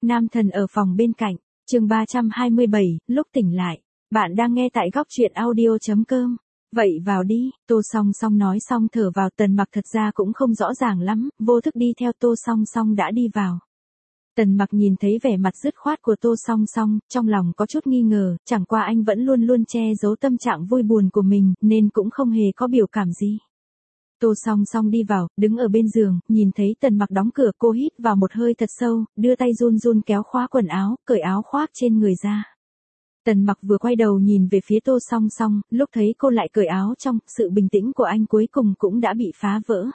Nam thần ở phòng bên cạnh, chương 327, lúc tỉnh lại. Bạn đang nghe tại góc truyện audio.com. Vậy vào đi, Tô Song Song nói xong thở vào. Tần Mặc thật ra cũng không rõ ràng lắm, vô thức đi theo Tô Song Song đã đi vào. Tần Mặc nhìn thấy vẻ mặt dứt khoát của Tô Song Song, trong lòng có chút nghi ngờ, chẳng qua anh vẫn luôn luôn che giấu tâm trạng vui buồn của mình, nên cũng không hề có biểu cảm gì. Tô Song Song đi vào, đứng ở bên giường, nhìn thấy Tần Mặc đóng cửa, cô hít vào một hơi thật sâu, đưa tay run run kéo khóa quần áo, cởi áo khoác trên người ra. Tần Mặc vừa quay đầu nhìn về phía Tô Song Song, lúc thấy cô lại cởi áo trong, sự bình tĩnh của anh cuối cùng cũng đã bị phá vỡ.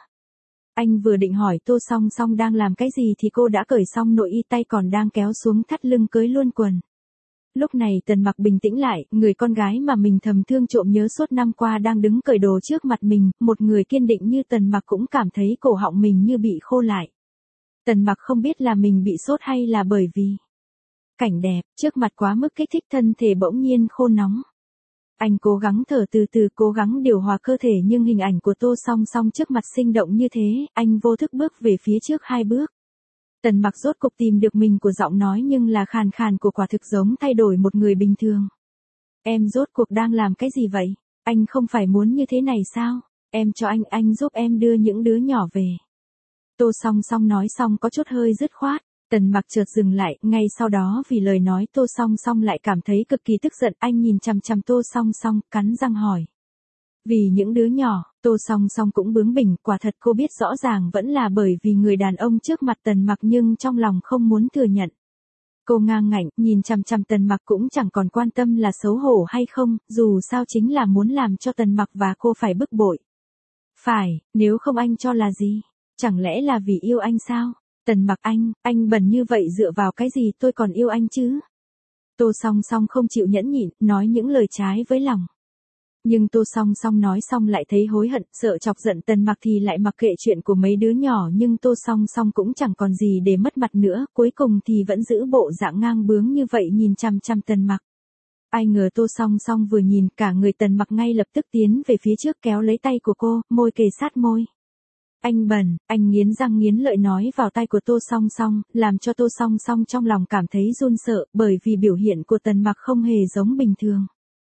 Anh vừa định hỏi Tô Song Song đang làm cái gì thì cô đã cởi xong nội y, tay còn đang kéo xuống thắt lưng cưới luôn quần. Lúc này Tần Mặc bình tĩnh lại, người con gái mà mình thầm thương trộm nhớ suốt năm qua đang đứng cởi đồ trước mặt mình, một người kiên định như Tần Mặc cũng cảm thấy cổ họng mình như bị khô lại. Tần Mặc không biết là mình bị sốt hay là bởi vì cảnh đẹp trước mặt quá mức kích thích, thân thể bỗng nhiên khô nóng. Anh cố gắng thở từ từ, cố gắng điều hòa cơ thể, nhưng hình ảnh của Tô Song Song trước mặt sinh động như thế, anh vô thức bước về phía trước 2 bước. Tần Mặc rốt cục tìm được mình của giọng nói, nhưng là khàn khàn của quả thực giống thay đổi một người bình thường. Em rốt cuộc đang làm cái gì vậy? Anh không phải muốn như thế này sao? Em cho anh giúp em đưa những đứa nhỏ về. Tô Song Song nói xong có chút hơi dứt khoát. Tần Mặc chợt dừng lại, ngay sau đó vì lời nói Tô Song Song lại cảm thấy cực kỳ tức giận. Anh nhìn chằm chằm Tô Song Song, cắn răng hỏi. Vì những đứa nhỏ, Tô Song Song cũng bướng bỉnh, quả thật cô biết rõ ràng vẫn là bởi vì người đàn ông trước mặt Tần Mặc, nhưng trong lòng không muốn thừa nhận. Cô ngang ngạnh, nhìn chằm chằm Tần Mặc cũng chẳng còn quan tâm là xấu hổ hay không, dù sao chính là muốn làm cho Tần Mặc và cô phải bức bội. Phải, nếu không anh cho là gì? Chẳng lẽ là vì yêu anh sao? Tần Mặc, anh bẩn như vậy dựa vào cái gì tôi còn yêu anh chứ? Tô Song Song không chịu nhẫn nhịn, nói những lời trái với lòng. Nhưng Tô Song Song nói xong lại thấy hối hận, sợ chọc giận Tần Mặc thì lại mặc kệ chuyện của mấy đứa nhỏ, nhưng Tô Song Song cũng chẳng còn gì để mất mặt nữa, cuối cùng thì vẫn giữ bộ dạng ngang bướng như vậy nhìn chằm chằm Tần Mặc. Ai ngờ Tô Song Song vừa nhìn, cả người Tần Mặc ngay lập tức tiến về phía trước kéo lấy tay của cô, môi kề sát môi. Anh bẩn, anh nghiến răng nghiến lợi nói vào tai của Tô Song Song, làm cho Tô Song Song trong lòng cảm thấy run sợ, bởi vì biểu hiện của Tần Mặc không hề giống bình thường.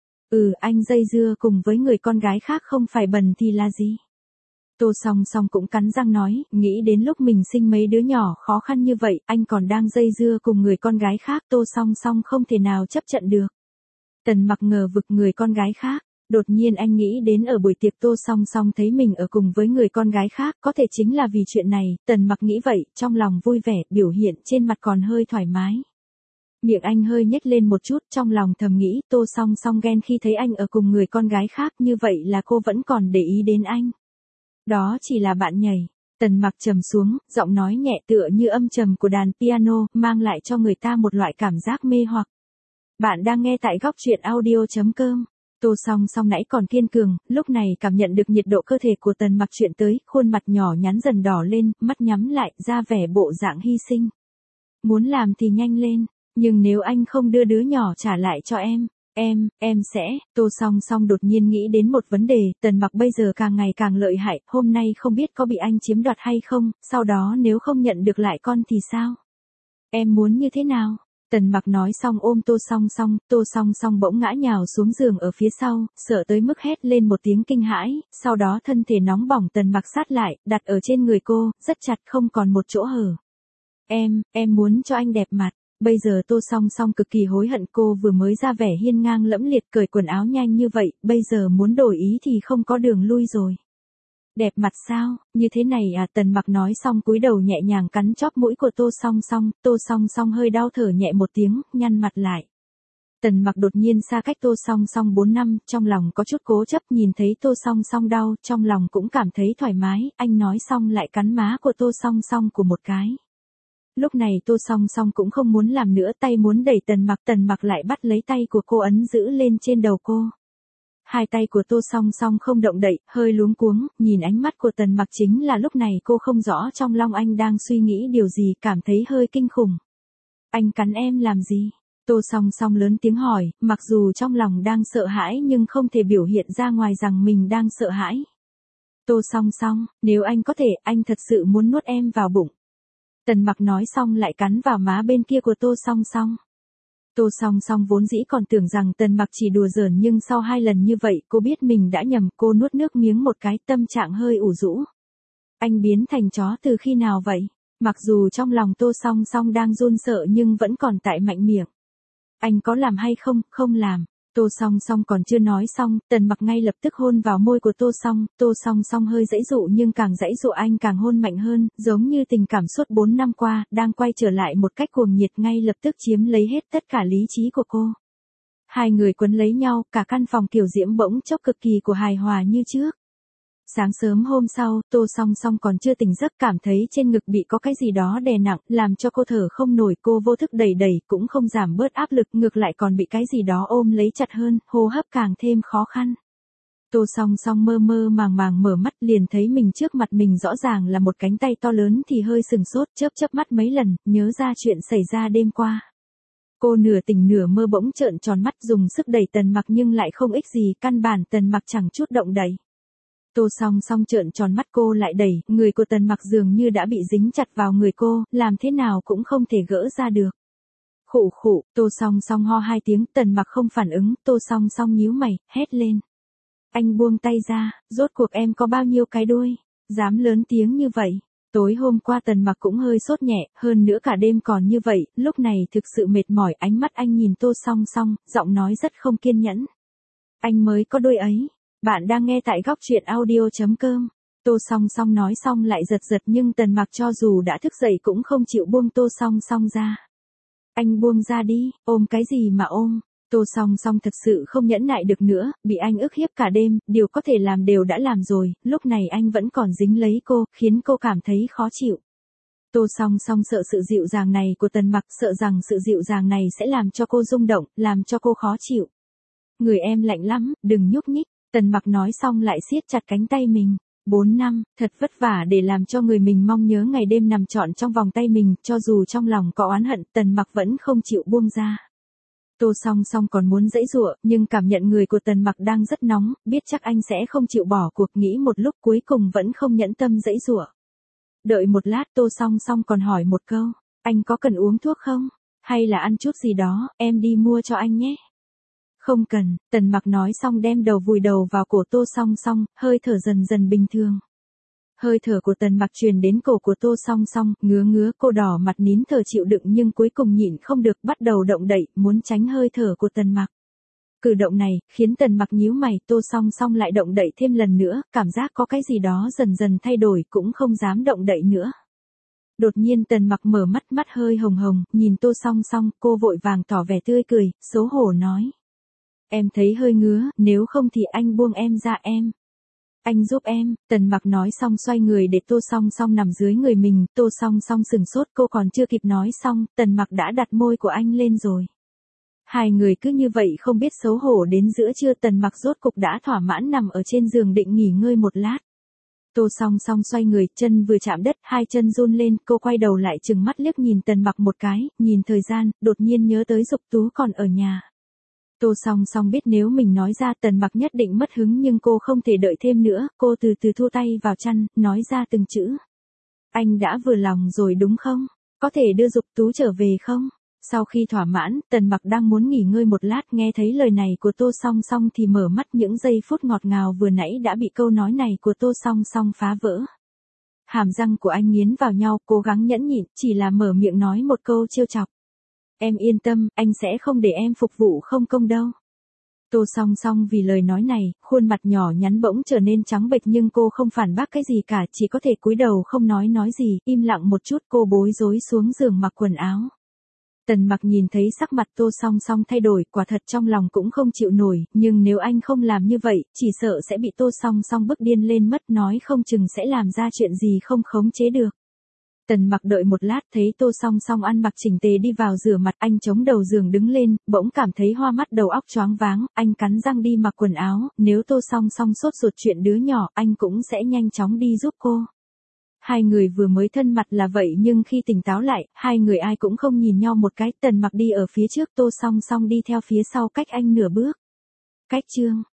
Anh dây dưa cùng với người con gái khác không phải bẩn thì là gì? Tô Song Song cũng cắn răng nói, nghĩ đến lúc mình sinh mấy đứa nhỏ khó khăn như vậy, anh còn đang dây dưa cùng người con gái khác, Tô Song Song không thể nào chấp nhận được. Tần Mặc ngờ vực, người con gái khác. Đột nhiên anh nghĩ đến ở buổi tiệc Tô Song Song thấy mình ở cùng với người con gái khác, có thể chính là vì chuyện này. Tần Mặc nghĩ vậy, trong lòng vui vẻ, biểu hiện trên mặt còn hơi thoải mái. Miệng anh hơi nhếch lên một chút, trong lòng thầm nghĩ Tô Song Song ghen khi thấy anh ở cùng người con gái khác, như vậy là cô vẫn còn để ý đến anh. Đó chỉ là bạn nhảy. Tần Mặc trầm xuống, giọng nói nhẹ tựa như âm trầm của đàn piano, mang lại cho người ta một loại cảm giác mê hoặc. Bạn đang nghe tại góc truyện audio.com. Tô Song Song nãy còn kiên cường, lúc này cảm nhận được nhiệt độ cơ thể của Tần Mặc chuyện tới, khuôn mặt nhỏ nhắn dần đỏ lên, mắt nhắm lại, ra vẻ bộ dạng hy sinh. Muốn làm thì nhanh lên, nhưng nếu anh không đưa đứa nhỏ trả lại cho em sẽ. Tô Song Song đột nhiên nghĩ đến một vấn đề, Tần Mặc bây giờ càng ngày càng lợi hại, hôm nay không biết có bị anh chiếm đoạt hay không, sau đó nếu không nhận được lại con thì sao? Em muốn như thế nào? Tần Mặc nói xong ôm Tô Song Song bỗng ngã nhào xuống giường ở phía sau, sợ tới mức hét lên một tiếng kinh hãi, sau đó thân thể nóng bỏng Tần Mặc sát lại, đặt ở trên người cô, rất chặt không còn một chỗ hở. Em muốn cho anh đẹp mặt. Bây giờ Tô Song Song cực kỳ hối hận, cô vừa mới ra vẻ hiên ngang lẫm liệt cởi quần áo nhanh như vậy, bây giờ muốn đổi ý thì không có đường lui rồi. Đẹp mặt sao, như thế này à? Tần Mặc nói xong cúi đầu nhẹ nhàng cắn chóp mũi của Tô Song Song hơi đau thở nhẹ một tiếng, nhăn mặt lại. Tần Mặc đột nhiên xa cách Tô Song Song 4 năm, trong lòng có chút cố chấp, nhìn thấy Tô Song Song đau, trong lòng cũng cảm thấy thoải mái, anh nói xong lại cắn má của Tô Song Song của một cái. Lúc này Tô Song Song cũng không muốn làm nữa, tay muốn đẩy Tần Mặc lại bắt lấy tay của cô ấn giữ lên trên đầu cô. Hai tay của Tô Song Song không động đậy, hơi luống cuống, nhìn ánh mắt của Tần Mặc chính là lúc này cô không rõ trong lòng anh đang suy nghĩ điều gì, cảm thấy hơi kinh khủng. Anh cắn em làm gì? Tô Song Song lớn tiếng hỏi, mặc dù trong lòng đang sợ hãi nhưng không thể biểu hiện ra ngoài rằng mình đang sợ hãi. Tô Song Song, nếu anh có thể, anh thật sự muốn nuốt em vào bụng. Tần Mặc nói xong lại cắn vào má bên kia của Tô Song Song. Tô Song Song vốn dĩ còn tưởng rằng Tần Mặc chỉ đùa giỡn nhưng sau 2 lần như vậy cô biết mình đã nhầm, cô nuốt nước miếng một cái, tâm trạng hơi ủ rũ. Anh biến thành chó từ khi nào vậy? Mặc dù trong lòng Tô Song Song đang run sợ nhưng vẫn còn tại mạnh miệng. Anh có làm hay không? Không làm. Tô Song Song còn chưa nói xong, Tần Mặc ngay lập tức hôn vào môi của Tô Song Song hơi giãy dụ nhưng càng giãy dụ anh càng hôn mạnh hơn, giống như tình cảm suốt 4 năm qua, đang quay trở lại một cách cuồng nhiệt ngay lập tức chiếm lấy hết tất cả lý trí của cô. Hai người quấn lấy nhau, cả căn phòng kiểu diễm bỗng chốc cực kỳ của hài hòa như trước. Sáng sớm hôm sau, Tô Song Song còn chưa tỉnh giấc cảm thấy trên ngực bị có cái gì đó đè nặng, làm cho cô thở không nổi, cô vô thức đẩy đẩy cũng không giảm bớt áp lực, ngược lại còn bị cái gì đó ôm lấy chặt hơn, hô hấp càng thêm khó khăn. Tô Song Song mơ mơ màng màng mở mắt liền thấy mình trước mặt mình rõ ràng là một cánh tay to lớn thì hơi sừng sốt, chớp mắt mấy lần, nhớ ra chuyện xảy ra đêm qua. Cô nửa tỉnh nửa mơ bỗng trợn tròn mắt dùng sức đẩy Tần Mặc nhưng lại không ích gì, căn bản Tần Mặc chẳng chút động đậy. Tô Song Song trợn tròn mắt cô lại đẩy, người của Tần Mặc dường như đã bị dính chặt vào người cô, làm thế nào cũng không thể gỡ ra được. Khụ khụ, Tô Song Song ho 2 tiếng, Tần Mặc không phản ứng, Tô Song Song nhíu mày, hét lên. Anh buông tay ra, rốt cuộc em có bao nhiêu cái đuôi, dám lớn tiếng như vậy. Tối hôm qua Tần Mặc cũng hơi sốt nhẹ, hơn nữa cả đêm còn như vậy, lúc này thực sự mệt mỏi, ánh mắt anh nhìn Tô Song Song, giọng nói rất không kiên nhẫn. Anh mới có đuôi ấy. Bạn đang nghe tại góc truyện audio.com. Tô Song Song nói xong lại giật nhưng Tần Mặc cho dù đã thức dậy cũng không chịu buông Tô Song Song ra. Anh buông ra đi, ôm cái gì mà ôm. Tô Song Song thật sự không nhẫn nại được nữa, bị anh ức hiếp cả đêm, điều có thể làm đều đã làm rồi, lúc này anh vẫn còn dính lấy cô, khiến cô cảm thấy khó chịu. Tô Song Song sợ sự dịu dàng này của Tần Mặc, sợ rằng sự dịu dàng này sẽ làm cho cô rung động, làm cho cô khó chịu. Người em lạnh lắm, đừng nhúc nhích. Tần Mặc nói xong lại siết chặt cánh tay mình. 4 năm, thật vất vả để làm cho người mình mong nhớ ngày đêm nằm trọn trong vòng tay mình, cho dù trong lòng có oán hận, Tần Mặc vẫn không chịu buông ra. Tô Song Song còn muốn giãy giụa, nhưng cảm nhận người của Tần Mặc đang rất nóng, biết chắc anh sẽ không chịu bỏ cuộc, nghĩ một lúc cuối cùng vẫn không nhẫn tâm giãy giụa. Đợi một lát Tô Song Song còn hỏi một câu, anh có cần uống thuốc không? Hay là ăn chút gì đó, em đi mua cho anh nhé. Không cần, Tần Mặc nói xong đem đầu vùi đầu vào cổ Tô Song Song, hơi thở dần dần bình thường. Hơi thở của Tần Mặc truyền đến cổ của Tô Song Song, ngứa cô đỏ mặt nín thở chịu đựng nhưng cuối cùng nhịn không được bắt đầu động đậy, muốn tránh hơi thở của Tần Mặc. Cử động này, khiến Tần Mặc nhíu mày, Tô Song Song lại động đậy thêm lần nữa, cảm giác có cái gì đó dần dần thay đổi, cũng không dám động đậy nữa. Đột nhiên Tần Mặc mở mắt hơi hồng hồng, nhìn Tô Song Song, cô vội vàng tỏ vẻ tươi cười, xấu hổ nói. Em thấy hơi ngứa, nếu không thì anh buông em ra em. Anh giúp em, Tần Mặc nói xong xoay người để Tô Song Song nằm dưới người mình, Tô Song Song sừng sốt, cô còn chưa kịp nói xong, Tần Mặc đã đặt môi của anh lên rồi. Hai người cứ như vậy không biết xấu hổ đến giữa trưa, Tần Mặc rốt cục đã thỏa mãn nằm ở trên giường định nghỉ ngơi một lát. Tô Song Song xoay người, chân vừa chạm đất, hai chân run lên, cô quay đầu lại trừng mắt liếc nhìn Tần Mặc một cái, nhìn thời gian, đột nhiên nhớ tới Dục Tú còn ở nhà. Tô Song Song biết nếu mình nói ra Tần Mặc nhất định mất hứng nhưng cô không thể đợi thêm nữa, cô từ từ thu tay vào chăn, nói ra từng chữ. Anh đã vừa lòng rồi đúng không? Có thể đưa Dục Tú trở về không? Sau khi thỏa mãn, Tần Mặc đang muốn nghỉ ngơi một lát, nghe thấy lời này của Tô Song Song thì mở mắt, những giây phút ngọt ngào vừa nãy đã bị câu nói này của Tô Song Song phá vỡ. Hàm răng của anh nghiến vào nhau, cố gắng nhẫn nhịn, chỉ là mở miệng nói một câu trêu chọc. Em yên tâm, anh sẽ không để em phục vụ không công đâu. Tô Song Song vì lời nói này, khuôn mặt nhỏ nhắn bỗng trở nên trắng bệch nhưng cô không phản bác cái gì cả, chỉ có thể cúi đầu không nói gì, im lặng một chút, cô bối rối xuống giường mặc quần áo. Tần Mặc nhìn thấy sắc mặt Tô Song Song thay đổi, quả thật trong lòng cũng không chịu nổi, nhưng nếu anh không làm như vậy, chỉ sợ sẽ bị Tô Song Song bức điên lên mất, nói không chừng sẽ làm ra chuyện gì không khống chế được. Tần Mặc đợi một lát thấy Tô Song Song ăn mặc chỉnh tề đi vào rửa mặt, anh chống đầu giường đứng lên, bỗng cảm thấy hoa mắt đầu óc choáng váng, anh cắn răng đi mặc quần áo, nếu Tô Song Song sốt ruột chuyện đứa nhỏ, anh cũng sẽ nhanh chóng đi giúp cô. Hai người vừa mới thân mật là vậy nhưng khi tỉnh táo lại, hai người ai cũng không nhìn nhau một cái, Tần Mặc đi ở phía trước, Tô Song Song đi theo phía sau cách anh nửa bước. Cách chương